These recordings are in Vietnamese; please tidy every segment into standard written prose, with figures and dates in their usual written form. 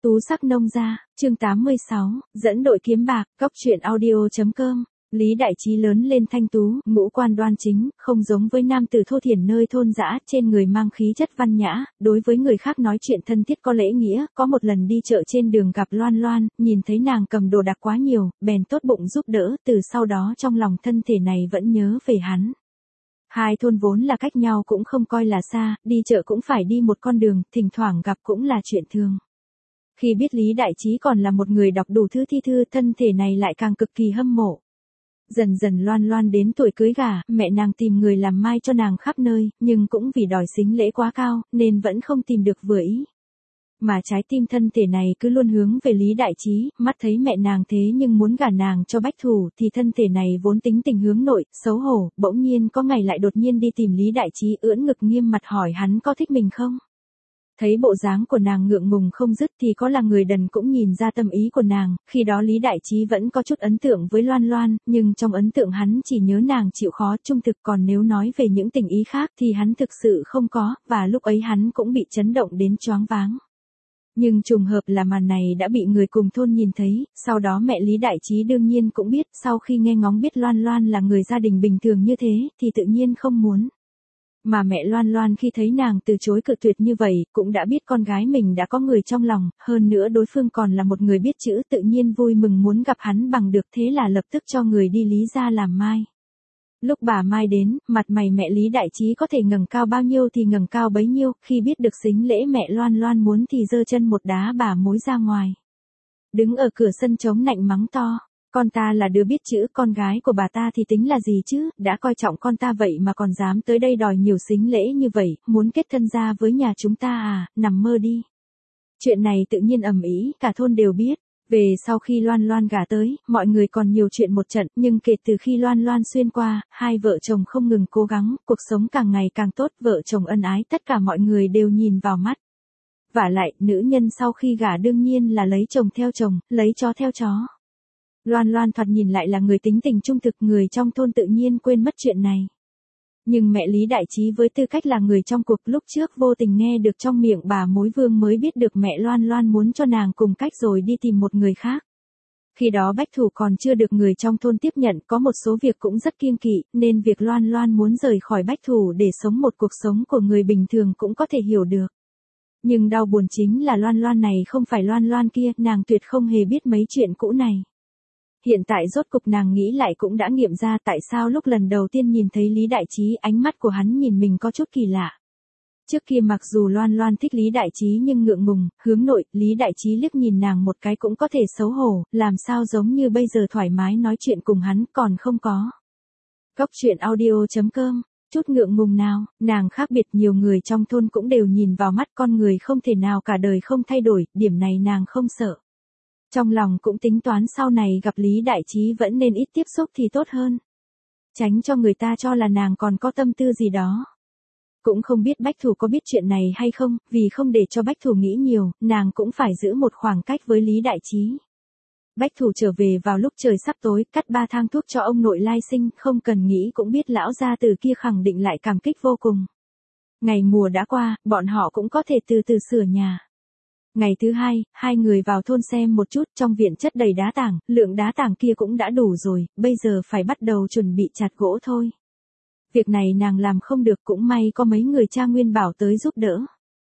Tú sắc nông gia, chương 86, dẫn đội kiếm bạc, góc truyện audio.com. Lý Đại Trí lớn lên thanh tú, ngũ quan đoan chính, không giống với nam tử thô thiển nơi thôn dã, trên người mang khí chất văn nhã, đối với người khác nói chuyện thân thiết có lễ nghĩa. Có một lần đi chợ trên đường gặp Loan Loan, nhìn thấy nàng cầm đồ đạc quá nhiều, bèn tốt bụng giúp đỡ, từ sau đó trong lòng thân thể này vẫn nhớ về hắn. Hai thôn vốn là cách nhau cũng không coi là xa, đi chợ cũng phải đi một con đường, thỉnh thoảng gặp cũng là chuyện thường. Khi biết Lý Đại Trí còn là một người đọc đủ thứ thi thư, thân thể này lại càng cực kỳ hâm mộ. Dần dần Loan Loan đến tuổi cưới gả, mẹ nàng tìm người làm mai cho nàng khắp nơi, nhưng cũng vì đòi sính lễ quá cao, nên vẫn không tìm được vừa ý. Mà trái tim thân thể này cứ luôn hướng về Lý Đại Trí, mắt thấy mẹ nàng thế nhưng muốn gả nàng cho Bách Thủ, thì thân thể này vốn tính tình hướng nội, xấu hổ, bỗng nhiên có ngày lại đột nhiên đi tìm Lý Đại Trí, ưỡn ngực nghiêm mặt hỏi hắn có thích mình không. Thấy bộ dáng của nàng ngượng ngùng không dứt thì có là người đần cũng nhìn ra tâm ý của nàng. Khi đó Lý Đại Trí vẫn có chút ấn tượng với Loan Loan, nhưng trong ấn tượng hắn chỉ nhớ nàng chịu khó trung thực, còn nếu nói về những tình ý khác thì hắn thực sự không có, và lúc ấy hắn cũng bị chấn động đến choáng váng. Nhưng trùng hợp là màn này đã bị người cùng thôn nhìn thấy, sau đó mẹ Lý Đại Trí đương nhiên cũng biết, sau khi nghe ngóng biết Loan Loan là người gia đình bình thường như thế, thì tự nhiên không muốn. Mà mẹ Loan Loan khi thấy nàng từ chối cự tuyệt như vậy, cũng đã biết con gái mình đã có người trong lòng, hơn nữa đối phương còn là một người biết chữ, tự nhiên vui mừng muốn gặp hắn bằng được, thế là lập tức cho người đi Lý gia làm mai. Lúc bà mai đến, mặt mày mẹ Lý Đại Trí có thể ngẩng cao bao nhiêu thì ngẩng cao bấy nhiêu, khi biết được sính lễ mẹ Loan Loan muốn thì giơ chân một đá bà mối ra ngoài. Đứng ở cửa sân chống nạnh mắng to. Con ta là đứa biết chữ, con gái của bà ta thì tính là gì chứ, đã coi trọng con ta vậy mà còn dám tới đây đòi nhiều sính lễ như vậy, muốn kết thân ra với nhà chúng ta à, nằm mơ đi. Chuyện này tự nhiên ầm ĩ, cả thôn đều biết. Về sau khi Loan Loan gả tới, mọi người còn nhiều chuyện một trận, nhưng kể từ khi Loan Loan xuyên qua, hai vợ chồng không ngừng cố gắng, cuộc sống càng ngày càng tốt, vợ chồng ân ái, tất cả mọi người đều nhìn vào mắt. Vả lại, nữ nhân sau khi gả đương nhiên là lấy chồng theo chồng, lấy chó theo chó. Loan Loan thoạt nhìn lại là người tính tình trung thực, người trong thôn tự nhiên quên mất chuyện này. Nhưng mẹ Lý Đại Trí với tư cách là người trong cuộc lúc trước vô tình nghe được trong miệng bà mối Vương mới biết được mẹ Loan Loan muốn cho nàng cùng cách rồi đi tìm một người khác. Khi đó Bách Thủ còn chưa được người trong thôn tiếp nhận, có một số việc cũng rất kiêng kỵ, nên việc Loan Loan muốn rời khỏi Bách Thủ để sống một cuộc sống của người bình thường cũng có thể hiểu được. Nhưng đau buồn chính là Loan Loan này không phải Loan Loan kia, nàng tuyệt không hề biết mấy chuyện cũ này. Hiện tại rốt cục nàng nghĩ lại cũng đã nghiệm ra tại sao lúc lần đầu tiên nhìn thấy Lý Đại Trí ánh mắt của hắn nhìn mình có chút kỳ lạ. Trước kia mặc dù Loan Loan thích Lý Đại Trí nhưng ngượng ngùng, hướng nội, Lý Đại Trí liếc nhìn nàng một cái cũng có thể xấu hổ, làm sao giống như bây giờ thoải mái nói chuyện cùng hắn còn không có. Góc truyện audio.com, chút ngượng ngùng nào, nàng khác biệt, nhiều người trong thôn cũng đều nhìn vào mắt, con người không thể nào cả đời không thay đổi, điểm này nàng không sợ. Trong lòng cũng tính toán sau này gặp Lý Đại Trí vẫn nên ít tiếp xúc thì tốt hơn. Tránh cho người ta cho là nàng còn có tâm tư gì đó. Cũng không biết Bách Thủ có biết chuyện này hay không, vì không để cho Bách Thủ nghĩ nhiều, nàng cũng phải giữ một khoảng cách với Lý Đại Trí. Bách Thủ trở về vào lúc trời sắp tối, cắt 3 thang thuốc cho ông nội lai sinh, không cần nghĩ cũng biết lão gia từ kia khẳng định lại cảm kích vô cùng. Ngày mùa đã qua, bọn họ cũng có thể từ từ sửa nhà. Ngày thứ hai, hai người vào thôn xem một chút, trong viện chất đầy đá tảng, lượng đá tảng kia cũng đã đủ rồi, bây giờ phải bắt đầu chuẩn bị chặt gỗ thôi. Việc này nàng làm không được, cũng may có mấy người cha Nguyên Bảo tới giúp đỡ.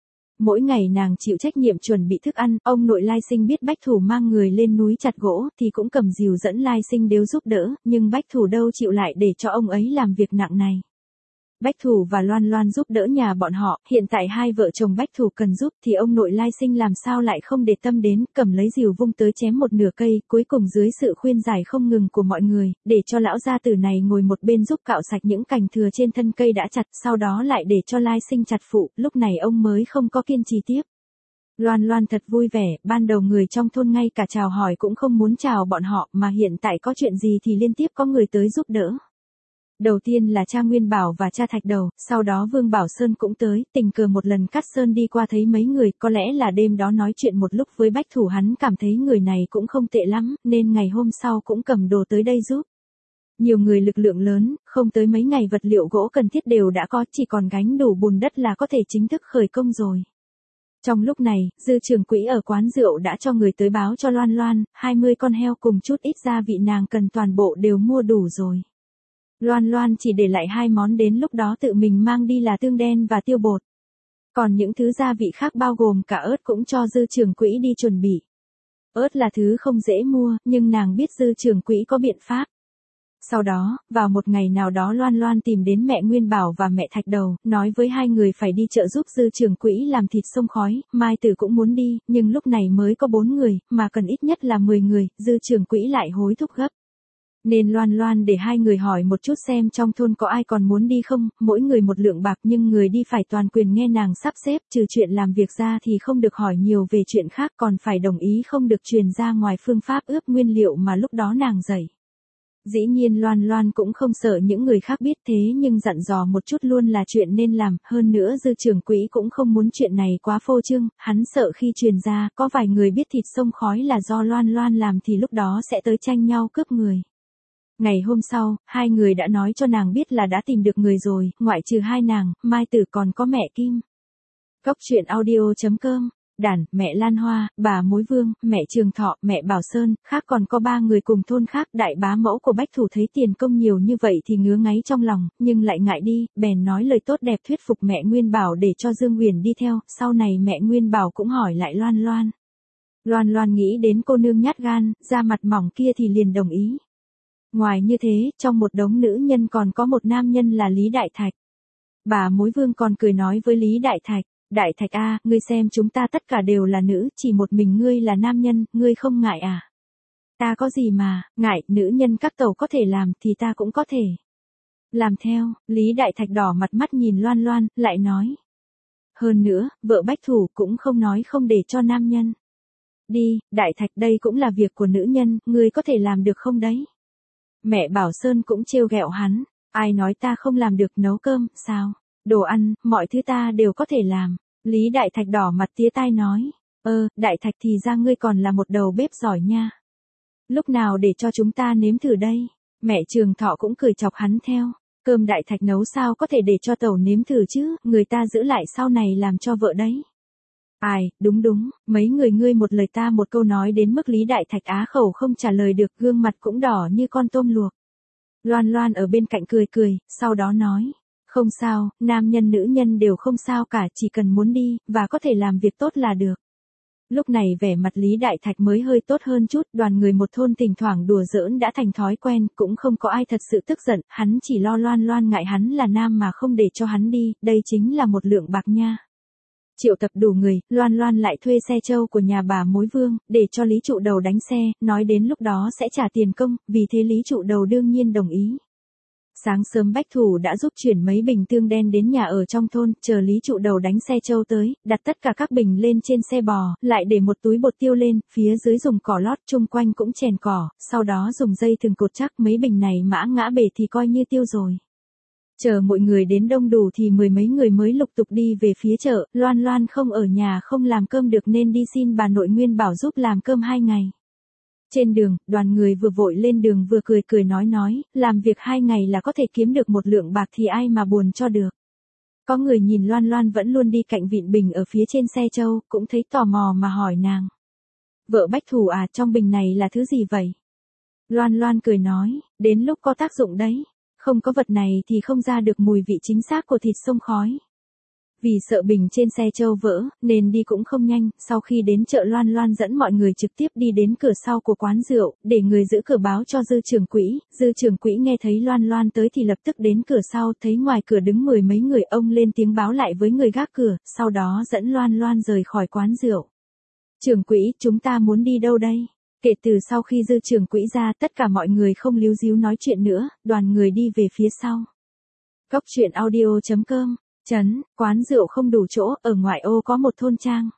Mỗi ngày nàng chịu trách nhiệm chuẩn bị thức ăn, ông nội Lai Sinh biết Bách Thủ mang người lên núi chặt gỗ thì cũng cầm rìu dẫn Lai Sinh đều giúp đỡ, nhưng Bách Thủ đâu chịu lại để cho ông ấy làm việc nặng này. Bách Thủ và Loan Loan giúp đỡ nhà bọn họ, hiện tại hai vợ chồng Bách Thủ cần giúp thì ông nội Lai Sinh làm sao lại không để tâm đến, cầm lấy rìu vung tới chém một nửa cây, cuối cùng dưới sự khuyên giải không ngừng của mọi người, để cho lão gia tử này ngồi một bên giúp cạo sạch những cành thừa trên thân cây đã chặt, sau đó lại để cho Lai Sinh chặt phụ, lúc này ông mới không có kiên trì tiếp. Loan Loan thật vui vẻ, ban đầu người trong thôn ngay cả chào hỏi cũng không muốn chào bọn họ, mà hiện tại có chuyện gì thì liên tiếp có người tới giúp đỡ. Đầu tiên là cha Nguyên Bảo và cha Thạch Đầu, sau đó Vương Bảo Sơn cũng tới, tình cờ một lần Cát Sơn đi qua thấy mấy người, có lẽ là đêm đó nói chuyện một lúc với Bách Thủ, hắn cảm thấy người này cũng không tệ lắm, nên ngày hôm sau cũng cầm đồ tới đây giúp. Nhiều người lực lượng lớn, không tới mấy ngày vật liệu gỗ cần thiết đều đã có, chỉ còn gánh đủ bùn đất là có thể chính thức khởi công rồi. Trong lúc này, dư trưởng quỹ ở quán rượu đã cho người tới báo cho Loan Loan, 20 con heo cùng chút ít gia vị nàng cần toàn bộ đều mua đủ rồi. Loan Loan chỉ để lại 2 món đến lúc đó tự mình mang đi là tương đen và tiêu bột. Còn những thứ gia vị khác bao gồm cả ớt cũng cho dư trưởng quỹ đi chuẩn bị. Ớt là thứ không dễ mua, nhưng nàng biết dư trưởng quỹ có biện pháp. Sau đó, vào một ngày nào đó Loan Loan tìm đến mẹ Nguyên Bảo và mẹ Thạch Đầu, nói với hai người phải đi chợ giúp dư trưởng quỹ làm thịt sông khói, Mai Tử cũng muốn đi, nhưng lúc này mới có 4 người, mà cần ít nhất là 10 người, dư trưởng quỹ lại hối thúc gấp. Nên Loan Loan để hai người hỏi một chút xem trong thôn có ai còn muốn đi không, mỗi người 1 lượng bạc nhưng người đi phải toàn quyền nghe nàng sắp xếp, trừ chuyện làm việc ra thì không được hỏi nhiều về chuyện khác, còn phải đồng ý không được truyền ra ngoài phương pháp ướp nguyên liệu mà lúc đó nàng dạy. Dĩ nhiên Loan Loan cũng không sợ những người khác biết thế nhưng dặn dò một chút luôn là chuyện nên làm, hơn nữa dư trưởng quỹ cũng không muốn chuyện này quá phô trương, hắn sợ khi truyền ra, có vài người biết thịt sông khói là do Loan Loan làm thì lúc đó sẽ tới tranh nhau cướp người. Ngày hôm sau, hai người đã nói cho nàng biết là đã tìm được người rồi, ngoại trừ hai nàng, Mai Tử còn có mẹ Kim. Cóc truyện audio.com, Đản, mẹ Lan Hoa, bà Mối Vương, mẹ Trường Thọ, mẹ Bảo Sơn, khác còn có 3 người cùng thôn khác. Đại bá mẫu của Bách Thủ thấy tiền công nhiều như vậy thì ngứa ngáy trong lòng, nhưng lại ngại đi, bèn nói lời tốt đẹp thuyết phục mẹ Nguyên Bảo để cho Dương Huyền đi theo, sau này mẹ Nguyên Bảo cũng hỏi lại Loan Loan. Loan Loan nghĩ đến cô nương nhát gan, da mặt mỏng kia thì liền đồng ý. Ngoài như thế, trong một đống nữ nhân còn có một nam nhân là Lý Đại Thạch. Bà Mối Vương còn cười nói với Lý Đại Thạch, Đại Thạch a, ngươi xem chúng ta tất cả đều là nữ, chỉ một mình ngươi là nam nhân, ngươi không ngại à? Ta có gì mà, ngại, nữ nhân các tàu có thể làm thì ta cũng có thể làm theo. Lý Đại Thạch đỏ mặt mắt nhìn Loan Loan, lại nói. Hơn nữa, vợ Bách Thủ cũng không nói không để cho nam nhân. Đi, Đại Thạch đây cũng là việc của nữ nhân, ngươi có thể làm được không đấy? Mẹ Bảo Sơn cũng trêu ghẹo hắn, ai nói ta không làm được nấu cơm, sao? Đồ ăn, mọi thứ ta đều có thể làm. Lý Đại Thạch đỏ mặt tía tai nói, Đại Thạch thì ra ngươi còn là một đầu bếp giỏi nha. Lúc nào để cho chúng ta nếm thử đây? Mẹ Trường Thọ cũng cười chọc hắn theo, cơm Đại Thạch nấu sao có thể để cho tẩu nếm thử chứ, người ta giữ lại sau này làm cho vợ đấy. Ai, đúng, mấy người ngươi một lời ta một câu nói đến mức Lý Đại Thạch á khẩu không trả lời được, gương mặt cũng đỏ như con tôm luộc. Loan Loan ở bên cạnh cười, sau đó nói, không sao, nam nhân nữ nhân đều không sao cả, chỉ cần muốn đi, và có thể làm việc tốt là được. Lúc này vẻ mặt Lý Đại Thạch mới hơi tốt hơn chút, đoàn người một thôn thỉnh thoảng đùa giỡn đã thành thói quen, cũng không có ai thật sự tức giận, hắn chỉ lo Loan Loan ngại hắn là nam mà không để cho hắn đi, đây chính là 1 lượng bạc nha. Triệu tập đủ người, Loan Loan lại thuê xe trâu của nhà bà Mối Vương, để cho Lý Trụ Đầu đánh xe, nói đến lúc đó sẽ trả tiền công, vì thế Lý Trụ Đầu đương nhiên đồng ý. Sáng sớm Bách Thủ đã giúp chuyển mấy bình tương đen đến nhà ở trong thôn, chờ Lý Trụ Đầu đánh xe trâu tới, đặt tất cả các bình lên trên xe bò, lại để một túi bột tiêu lên, phía dưới dùng cỏ lót, chung quanh cũng chèn cỏ, sau đó dùng dây thừng cột chắc mấy bình này mã ngã bể thì coi như tiêu rồi. Chờ mọi người đến đông đủ thì 10 mấy người mới lục tục đi về phía chợ, Loan Loan không ở nhà không làm cơm được nên đi xin bà nội Nguyên Bảo giúp làm cơm 2 ngày. Trên đường, đoàn người vừa vội lên đường vừa cười nói, làm việc 2 ngày là có thể kiếm được 1 lượng bạc thì ai mà buồn cho được. Có người nhìn Loan Loan vẫn luôn đi cạnh vịn bình ở phía trên xe trâu, cũng thấy tò mò mà hỏi nàng. Vợ Bách Thủ à, trong bình này là thứ gì vậy? Loan Loan cười nói, đến lúc có tác dụng đấy. Không có vật này thì không ra được mùi vị chính xác của thịt sông khói. Vì sợ bình trên xe trâu vỡ, nên đi cũng không nhanh, sau khi đến chợ Loan Loan dẫn mọi người trực tiếp đi đến cửa sau của quán rượu, để người giữ cửa báo cho dư trưởng quỹ nghe thấy Loan Loan tới thì lập tức đến cửa sau, thấy ngoài cửa đứng 10 mấy người, ông lên tiếng báo lại với người gác cửa, sau đó dẫn Loan Loan rời khỏi quán rượu. Trưởng quỹ, chúng ta muốn đi đâu đây? Kể từ sau khi dư trưởng quỹ ra, tất cả mọi người không líu díu nói chuyện nữa, đoàn người đi về phía sau. Cóc truyện audio.com, quán rượu không đủ chỗ, ở ngoại ô có một thôn trang.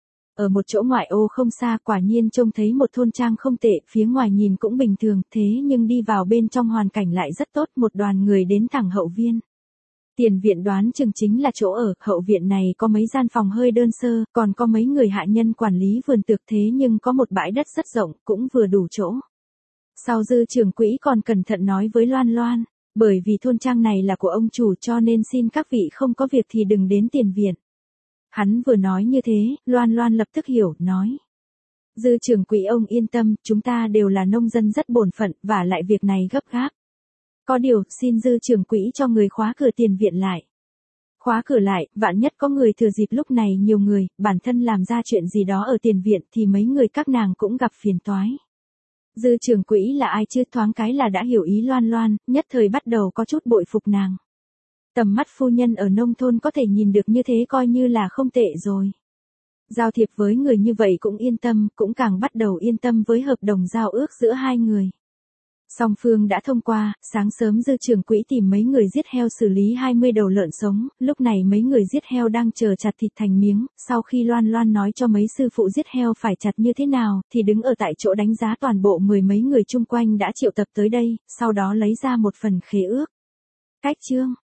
Ở một chỗ ngoại ô không xa, quả nhiên trông thấy một thôn trang không tệ, phía ngoài nhìn cũng bình thường, thế nhưng đi vào bên trong hoàn cảnh lại rất tốt, một đoàn người đến thẳng hậu viên. Tiền viện đoán chừng chính là chỗ ở, hậu viện này có mấy gian phòng hơi đơn sơ, còn có mấy người hạ nhân quản lý vườn tược, thế nhưng có một bãi đất rất rộng, cũng vừa đủ chỗ. Sau dư trưởng quỹ còn cẩn thận nói với Loan Loan, bởi vì thôn trang này là của ông chủ cho nên xin các vị không có việc thì đừng đến tiền viện. Hắn vừa nói như thế, Loan Loan lập tức hiểu, nói. Dư trưởng quỹ ông yên tâm, chúng ta đều là nông dân rất bổn phận, và lại việc này gấp gáp. Có điều, xin dư trưởng quỹ cho người khóa cửa tiền viện lại. Khóa cửa lại, vạn nhất có người thừa dịp lúc này nhiều người, bản thân làm ra chuyện gì đó ở tiền viện thì mấy người các nàng cũng gặp phiền toái. Dư trưởng quỹ là ai chứ, thoáng cái là đã hiểu ý Loan Loan, nhất thời bắt đầu có chút bội phục nàng. Tầm mắt phu nhân ở nông thôn có thể nhìn được như thế coi như là không tệ rồi. Giao thiệp với người như vậy cũng yên tâm, cũng càng bắt đầu yên tâm với hợp đồng giao ước giữa hai người. Song phương đã thông qua, sáng sớm dư trưởng quỹ tìm mấy người giết heo xử lý 20 đầu lợn sống, lúc này mấy người giết heo đang chờ chặt thịt thành miếng, sau khi Loan Loan nói cho mấy sư phụ giết heo phải chặt như thế nào, thì đứng ở tại chỗ đánh giá toàn bộ mười mấy người chung quanh đã triệu tập tới đây, sau đó lấy ra một phần khế ước. Cách chương